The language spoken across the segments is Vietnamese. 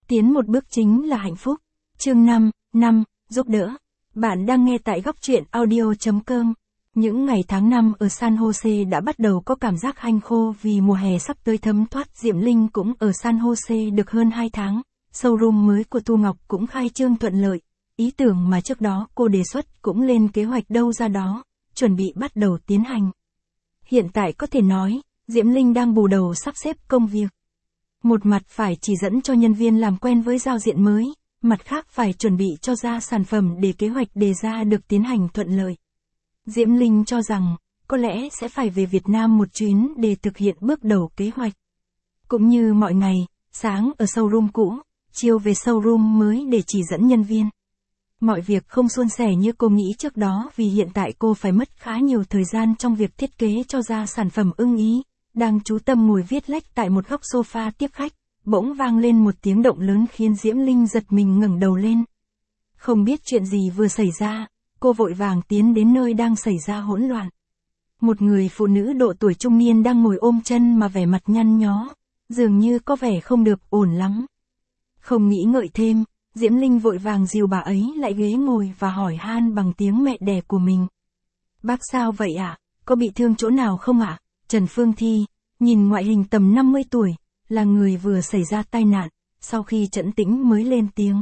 tiến một bước chính là hạnh phúc. Chương 5, giúp đỡ. Bạn đang nghe tại góc truyện audio.com. Những ngày tháng năm ở San Jose đã bắt đầu có cảm giác hanh khô vì mùa hè sắp tới thấm thoát. Diễm Linh cũng ở San Jose được hơn 2 tháng. Showroom mới của Tu Ngọc cũng khai trương thuận lợi. Ý tưởng mà trước đó cô đề xuất cũng lên kế hoạch đâu ra đó, chuẩn bị bắt đầu tiến hành. Hiện tại có thể nói, Diễm Linh đang bù đầu sắp xếp công việc. Một mặt phải chỉ dẫn cho nhân viên làm quen với giao diện mới, mặt khác phải chuẩn bị cho ra sản phẩm để kế hoạch đề ra được tiến hành thuận lợi. Diễm Linh cho rằng, có lẽ sẽ phải về Việt Nam một chuyến để thực hiện bước đầu kế hoạch. Cũng như mọi ngày, sáng ở showroom cũ, chiều về showroom mới để chỉ dẫn nhân viên. Mọi việc không suôn sẻ như cô nghĩ trước đó vì hiện tại cô phải mất khá nhiều thời gian trong việc thiết kế cho ra sản phẩm ưng ý. Đang chú tâm ngồi viết lách tại một góc sofa tiếp khách, bỗng vang lên một tiếng động lớn khiến Diễm Linh giật mình ngẩng đầu lên. Không biết chuyện gì vừa xảy ra, cô vội vàng tiến đến nơi đang xảy ra hỗn loạn. Một người phụ nữ độ tuổi trung niên đang ngồi ôm chân mà vẻ mặt nhăn nhó, dường như có vẻ không được ổn lắm. Không nghĩ ngợi thêm, Diễm Linh vội vàng dìu bà ấy lại ghế ngồi và hỏi han bằng tiếng mẹ đẻ của mình. Bác sao vậy ạ? Có bị thương chỗ nào không ạ? Trần Phương Thi, nhìn ngoại hình tầm 50 tuổi, là người vừa xảy ra tai nạn, sau khi trấn tĩnh mới lên tiếng.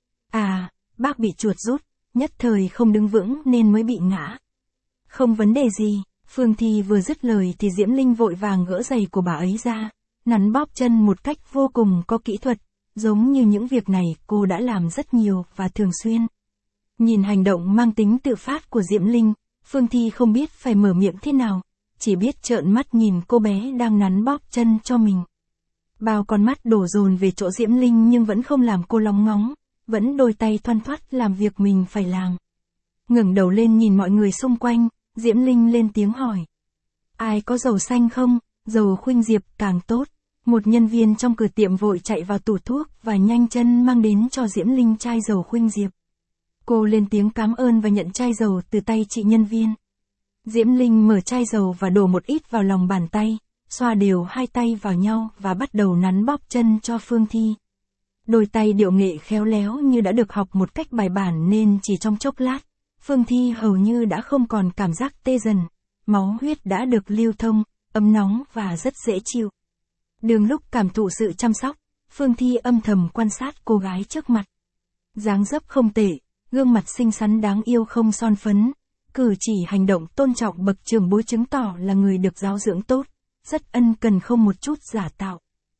À, bác bị chuột rút, nhất thời không đứng vững nên mới bị ngã. Không vấn đề gì, Phương Thi vừa dứt lời thì Diễm Linh vội vàng gỡ giày của bà ấy ra, nắn bóp chân một cách vô cùng có kỹ thuật, giống như những việc này cô đã làm rất nhiều và thường xuyên. Nhìn hành động mang tính tự phát của Diễm Linh, Phương Thi không biết phải mở miệng thế nào. Chỉ biết trợn mắt nhìn cô bé đang nắn bóp chân cho mình. Bao con mắt đổ dồn về chỗ Diễm Linh nhưng vẫn không làm cô lóng ngóng, vẫn đôi tay thoăn thoắt làm việc mình phải làm. Ngẩng đầu lên nhìn mọi người xung quanh, Diễm Linh lên tiếng hỏi. Ai có dầu xanh không? Dầu khuynh diệp càng tốt. Một nhân viên trong cửa tiệm vội chạy vào tủ thuốc và nhanh chân mang đến cho Diễm Linh chai dầu khuynh diệp. Cô lên tiếng cảm ơn và nhận chai dầu từ tay chị nhân viên. Diễm Linh mở chai dầu và đổ một ít vào lòng bàn tay, xoa đều hai tay vào nhau và bắt đầu nắn bóp chân cho Phương Thi. Đôi tay điệu nghệ khéo léo như đã được học một cách bài bản nên chỉ trong chốc lát, Phương Thi hầu như đã không còn cảm giác tê dần, máu huyết đã được lưu thông, ấm nóng và rất dễ chịu. Đường lúc cảm thụ sự chăm sóc, Phương Thi âm thầm quan sát cô gái trước mặt. Dáng dấp không tệ, gương mặt xinh xắn đáng yêu không son phấn. Cử chỉ hành động tôn trọng bậc trưởng bối chứng tỏ là người được giáo dưỡng tốt, rất ân cần không một chút giả tạo.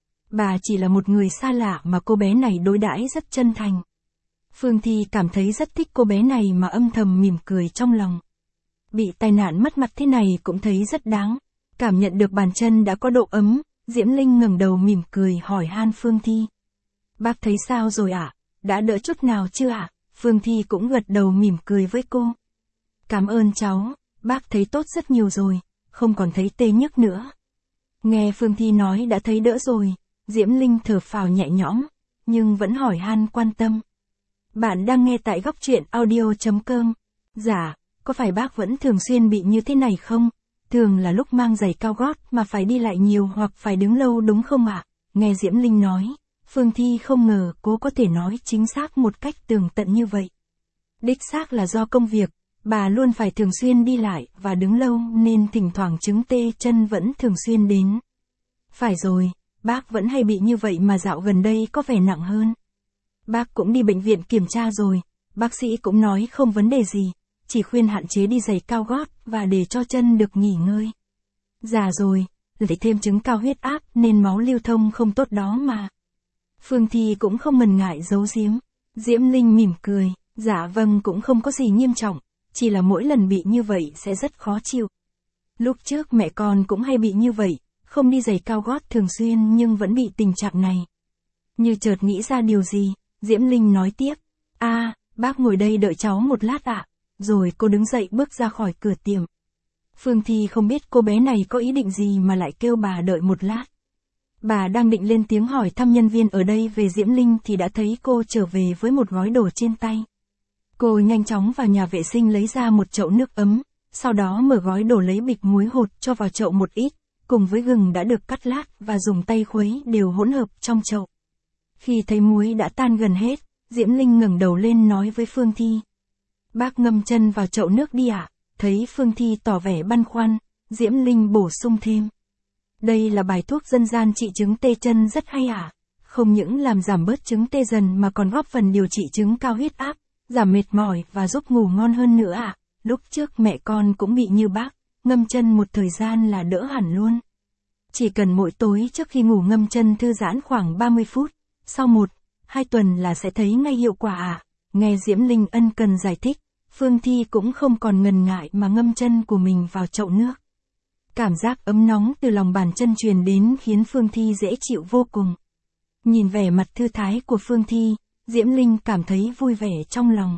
Bà chỉ là một người xa lạ mà cô bé này đối đãi rất chân thành. Phương Thi cảm thấy rất thích cô bé này mà âm thầm mỉm cười trong lòng. Bị tai nạn mất mặt thế này cũng thấy rất đáng. Cảm nhận được bàn chân đã có độ ấm, Diễm Linh ngẩng đầu mỉm cười hỏi han Phương Thi. Bác thấy sao rồi ạ? Đã đỡ chút nào chưa ạ? Phương Thi cũng gật đầu mỉm cười với cô. Cảm ơn cháu, bác thấy tốt rất nhiều rồi, không còn thấy tê nhức nữa. Nghe Phương Thi nói đã thấy đỡ rồi, Diễm Linh thở phào nhẹ nhõm, nhưng vẫn hỏi han quan tâm. Bạn đang nghe tại góc truyện audio.com. Dạ, có phải bác vẫn thường xuyên bị như thế này không? Thường là lúc mang giày cao gót mà phải đi lại nhiều hoặc phải đứng lâu đúng không ạ? Nghe Diễm Linh nói, Phương Thi không ngờ cô có thể nói chính xác một cách tường tận như vậy. Đích xác là do công việc. Bà luôn phải thường xuyên đi lại và đứng lâu nên thỉnh thoảng chứng tê chân vẫn thường xuyên đến. Phải rồi, bác vẫn hay bị như vậy mà dạo gần đây có vẻ nặng hơn. Bác cũng đi bệnh viện kiểm tra rồi, bác sĩ cũng nói không vấn đề gì, chỉ khuyên hạn chế đi giày cao gót và để cho chân được nghỉ ngơi. Già rồi, lại thêm chứng cao huyết áp nên máu lưu thông không tốt đó mà. Phương Thi cũng không ngần ngại giấu giếm. Diễm Linh mỉm cười, dạ vâng cũng không có gì nghiêm trọng. Chỉ là mỗi lần bị như vậy sẽ rất khó chịu. Lúc trước mẹ con cũng hay bị như vậy, không đi giày cao gót thường xuyên nhưng vẫn bị tình trạng này. Như chợt nghĩ ra điều gì, Diễm Linh nói tiếp. Bác ngồi đây đợi cháu một lát ạ. Rồi cô đứng dậy bước ra khỏi cửa tiệm. Phương Thi không biết cô bé này có ý định gì mà lại kêu bà đợi một lát. Bà đang định lên tiếng hỏi thăm nhân viên ở đây về Diễm Linh thì đã thấy cô trở về với một gói đồ trên tay. Cô nhanh chóng vào nhà vệ sinh lấy ra một chậu nước ấm, sau đó mở gói đổ lấy bịch muối hột cho vào chậu một ít, cùng với gừng đã được cắt lát và dùng tay khuấy đều hỗn hợp trong chậu. Khi thấy muối đã tan gần hết, Diễm Linh ngẩng đầu lên nói với Phương Thi. Bác ngâm chân vào chậu nước đi ạ. Thấy Phương Thi tỏ vẻ băn khoăn, Diễm Linh bổ sung thêm. Đây là bài thuốc dân gian trị chứng tê chân rất hay ạ. Không những làm giảm bớt chứng tê dần mà còn góp phần điều trị chứng cao huyết áp, giảm mệt mỏi và giúp ngủ ngon hơn nữa ạ. Lúc trước mẹ con cũng bị như bác, ngâm chân một thời gian là đỡ hẳn luôn. Chỉ cần mỗi tối trước khi ngủ ngâm chân thư giãn khoảng 30 phút, sau 1-2 tuần là sẽ thấy ngay hiệu quả ạ. Nghe Diễm Linh ân cần giải thích, Phương Thi cũng không còn ngần ngại mà ngâm chân của mình vào chậu nước. Cảm giác ấm nóng từ lòng bàn chân truyền đến khiến Phương Thi dễ chịu vô cùng. Nhìn vẻ mặt thư thái của Phương Thi, Diễm Linh cảm thấy vui vẻ trong lòng.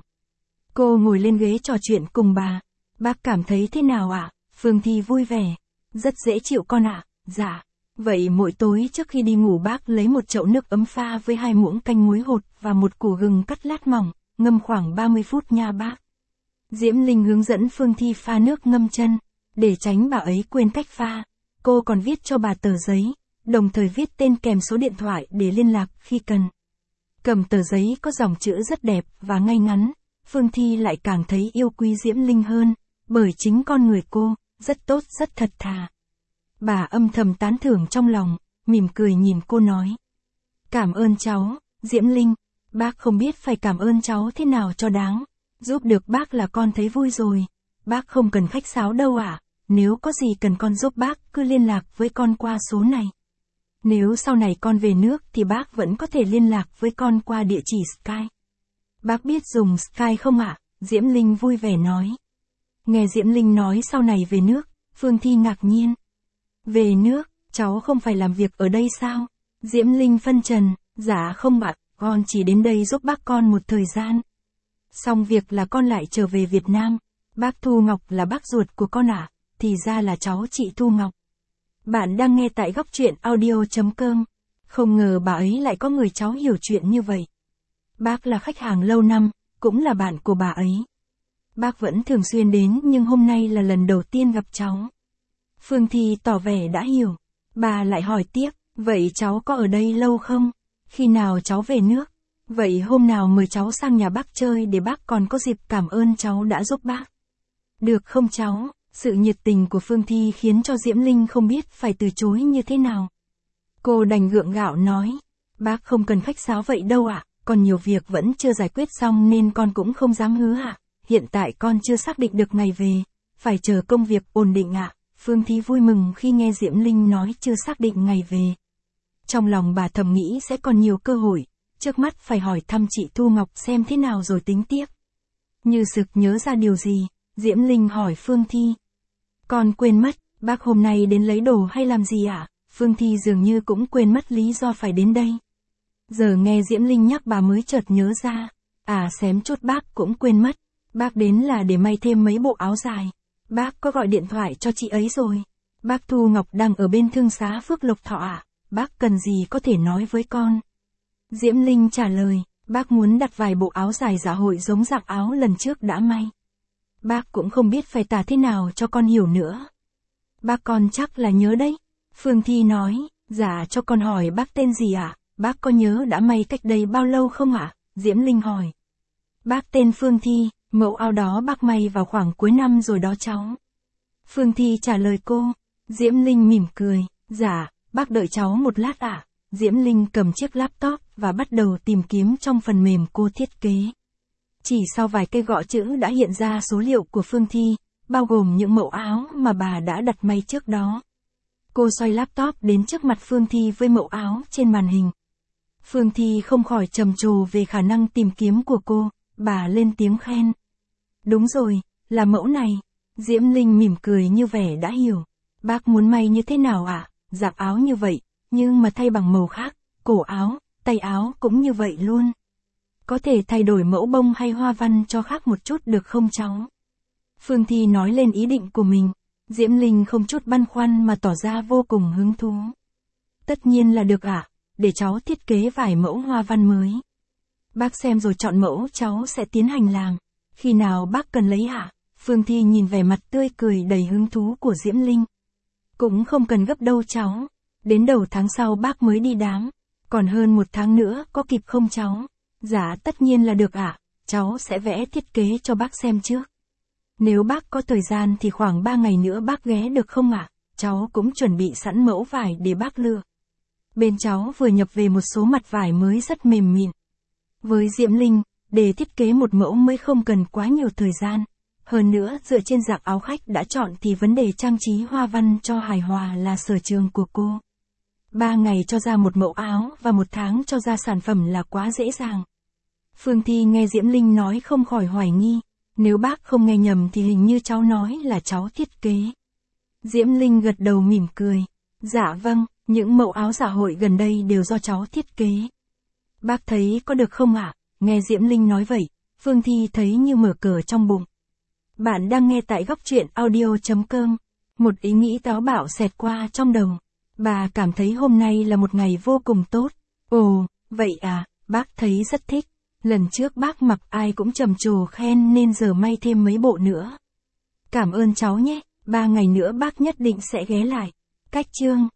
Cô ngồi lên ghế trò chuyện cùng bà. Bác cảm thấy thế nào ạ? Phương Thi vui vẻ. Rất dễ chịu con ạ. Dạ. Vậy mỗi tối trước khi đi ngủ bác lấy một chậu nước ấm pha với 2 muỗng canh muối hột và một củ gừng cắt lát mỏng, ngâm khoảng 30 phút nha bác. Diễm Linh hướng dẫn Phương Thi pha nước ngâm chân. Để tránh bà ấy quên cách pha, cô còn viết cho bà tờ giấy, đồng thời viết tên kèm số điện thoại để liên lạc khi cần. Cầm tờ giấy có dòng chữ rất đẹp và ngay ngắn, Phương Thi lại càng thấy yêu quý Diễm Linh hơn, bởi chính con người cô, rất tốt rất thật thà. Bà âm thầm tán thưởng trong lòng, mỉm cười nhìn cô nói. Cảm ơn cháu, Diễm Linh, bác không biết phải cảm ơn cháu thế nào cho đáng, giúp được bác là con thấy vui rồi, bác không cần khách sáo đâu ạ. Nếu có gì cần con giúp bác cứ liên lạc với con qua số này. Nếu sau này con về nước thì bác vẫn có thể liên lạc với con qua địa chỉ Skype. Bác biết dùng Skype không ạ? Diễm Linh vui vẻ nói. Nghe Diễm Linh nói sau này về nước, Phương Thi ngạc nhiên. Về nước, cháu không phải làm việc ở đây sao? Diễm Linh phân trần, dạ không ạ, con chỉ đến đây giúp bác con một thời gian. Xong việc là con lại trở về Việt Nam. Bác Thu Ngọc là bác ruột của con ạ. Thì ra là cháu chị Thu Ngọc. Bạn đang nghe tại góc truyện audio.com. Không ngờ bà ấy lại có người cháu hiểu chuyện như vậy. Bác là khách hàng lâu năm, cũng là bạn của bà ấy. Bác vẫn thường xuyên đến nhưng hôm nay là lần đầu tiên gặp cháu. Phương Thi tỏ vẻ đã hiểu. Bà lại hỏi tiếp, vậy cháu có ở đây lâu không? Khi nào cháu về nước? Vậy hôm nào mời cháu sang nhà bác chơi để bác còn có dịp cảm ơn cháu đã giúp bác. Được không cháu? Sự nhiệt tình của Phương Thi khiến cho Diễm Linh không biết phải từ chối như thế nào. Cô đành gượng gạo nói, bác không cần khách sáo vậy đâu ạ, còn nhiều việc vẫn chưa giải quyết xong nên con cũng không dám hứa ạ. Hiện tại con chưa xác định được ngày về, phải chờ công việc ổn định ạ. Phương Thi vui mừng khi nghe Diễm Linh nói chưa xác định ngày về. Trong lòng bà thầm nghĩ sẽ còn nhiều cơ hội, trước mắt phải hỏi thăm chị Thu Ngọc xem thế nào rồi tính tiếp. Như sực nhớ ra điều gì, Diễm Linh hỏi Phương Thi. Con quên mất, bác hôm nay đến lấy đồ hay làm gì ạ? Phương Thi dường như cũng quên mất lý do phải đến đây. Giờ nghe Diễm Linh nhắc bà mới chợt nhớ ra. Xém chút bác cũng quên mất. Bác đến là để may thêm mấy bộ áo dài. Bác có gọi điện thoại cho chị ấy rồi. Bác Thu Ngọc đang ở bên thương xá Phước Lộc Thọ ạ. Bác cần gì có thể nói với con. Diễm Linh trả lời, bác muốn đặt vài bộ áo dài dạ hội giống dạng áo lần trước đã may. Bác cũng không biết phải tả thế nào cho con hiểu nữa. Bác con chắc là nhớ đấy. Phương Thi nói, dạ cho con hỏi bác tên gì ạ? Bác có nhớ đã may cách đây bao lâu không ạ? Diễm Linh hỏi. Bác tên Phương Thi, mẫu áo đó bác may vào khoảng cuối năm rồi đó cháu. Phương Thi trả lời cô. Diễm Linh mỉm cười, dạ, bác đợi cháu một lát ạ. Diễm Linh cầm chiếc laptop và bắt đầu tìm kiếm trong phần mềm cô thiết kế. Chỉ sau vài cây gõ chữ đã hiện ra số liệu của Phương Thi, bao gồm những mẫu áo mà bà đã đặt may trước đó. Cô xoay laptop đến trước mặt Phương Thi với mẫu áo trên màn hình. Phương Thi không khỏi trầm trồ về khả năng tìm kiếm của cô, bà lên tiếng khen. Đúng rồi, là mẫu này. Diễm Linh mỉm cười như vẻ đã hiểu. Bác muốn may như thế nào ạ? Dạng áo như vậy, nhưng mà thay bằng màu khác, cổ áo, tay áo cũng như vậy luôn. Có thể thay đổi mẫu bông hay hoa văn cho khác một chút được không cháu? Phương Thi nói lên ý định của mình. Diễm Linh không chút băn khoăn mà tỏ ra vô cùng hứng thú. Tất nhiên là được ạ, để cháu thiết kế vài mẫu hoa văn mới. Bác xem rồi chọn mẫu cháu sẽ tiến hành làm. Khi nào bác cần lấy ạ? Phương Thi nhìn vẻ mặt tươi cười đầy hứng thú của Diễm Linh. Cũng không cần gấp đâu cháu. Đến đầu tháng sau bác mới đi đám. Còn hơn 1 tháng nữa, có kịp không cháu? Dạ tất nhiên là được ạ, cháu sẽ vẽ thiết kế cho bác xem trước. Nếu bác có thời gian thì khoảng 3 ngày nữa bác ghé được không ạ? Cháu cũng chuẩn bị sẵn mẫu vải để bác lựa. Bên cháu vừa nhập về một số mặt vải mới rất mềm mịn. Với Diễm Linh, để thiết kế một mẫu mới không cần quá nhiều thời gian. Hơn nữa, dựa trên dạng áo khách đã chọn thì vấn đề trang trí hoa văn cho hài hòa là sở trường của cô. 3 ngày cho ra một mẫu áo và 1 tháng cho ra sản phẩm là quá dễ dàng. Phương Thi nghe Diễm Linh nói không khỏi hoài nghi. Nếu bác không nghe nhầm thì hình như cháu nói là cháu thiết kế. Diễm Linh gật đầu mỉm cười. Dạ vâng, những mẫu áo dạ hội gần đây đều do cháu thiết kế. Bác thấy có được không ạ? Nghe Diễm Linh nói vậy, Phương Thi thấy như mở cờ trong bụng. Bạn đang nghe tại góc truyện audio.com. Một ý nghĩ táo bạo xẹt qua trong đầu. Bà cảm thấy hôm nay là một ngày vô cùng tốt. Ồ, vậy à, bác thấy rất thích. Lần trước bác mặc ai cũng trầm trồ khen nên giờ may thêm mấy bộ nữa. Cảm ơn cháu nhé, 3 ngày nữa bác nhất định sẽ ghé lại. Cách chương